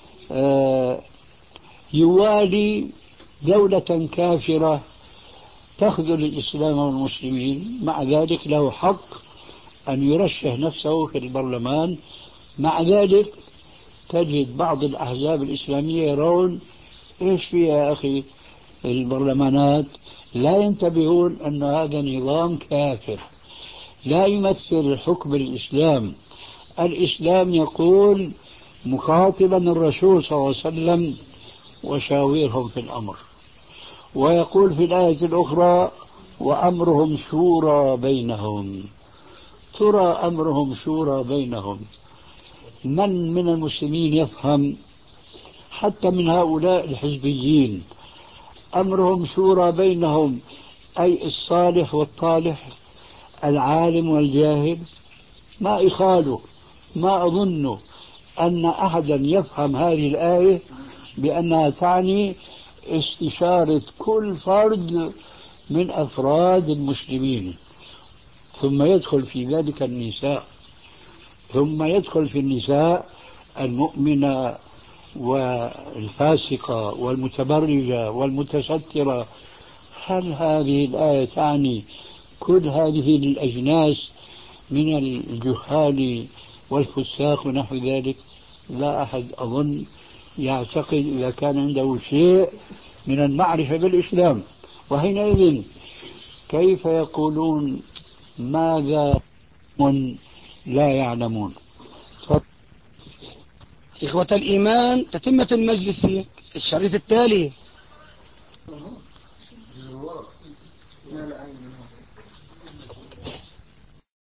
يوالي دولة كافرة تخذل الإسلام والمسلمين، مع ذلك له حق أن يرشح نفسه في البرلمان. مع ذلك تجد بعض الأحزاب الإسلامية يرون إيش فيها يا أخي البرلمانات، لا ينتبهون أن هذا نظام كافر لا يمثل حكم الإسلام. الإسلام يقول مخاطبا الرسول صلى الله عليه وسلم وشاورهم في الأمر، ويقول في الآية الأخرى وأمرهم شورى بينهم. ترى أمرهم شورى بينهم، من من المسلمين يفهم حتى من هؤلاء الحزبيين أمرهم شورى بينهم أي الصالح والطالح، العالم والجاهل؟ ما إخاله ما أظن أن أحدا يفهم هذه الآية بأنها تعني استشارة كل فرد من أفراد المسلمين، ثم يدخل في ذلك النساء، ثم يدخل في النساء المؤمنة والفاسقة والمتبرجة والمتسترة. هل هذه الآية تعني كل هذه الأجناس من الجهال والفساق ونحو ذلك؟ لا أحد أظن يعتقد إذا كان عنده شيء من المعرفة بالإسلام. وحينئذ كيف يقولون ماذا هم لا يعلمون؟ إخوة الإيمان، تتمة المجلس في الشريط التالي.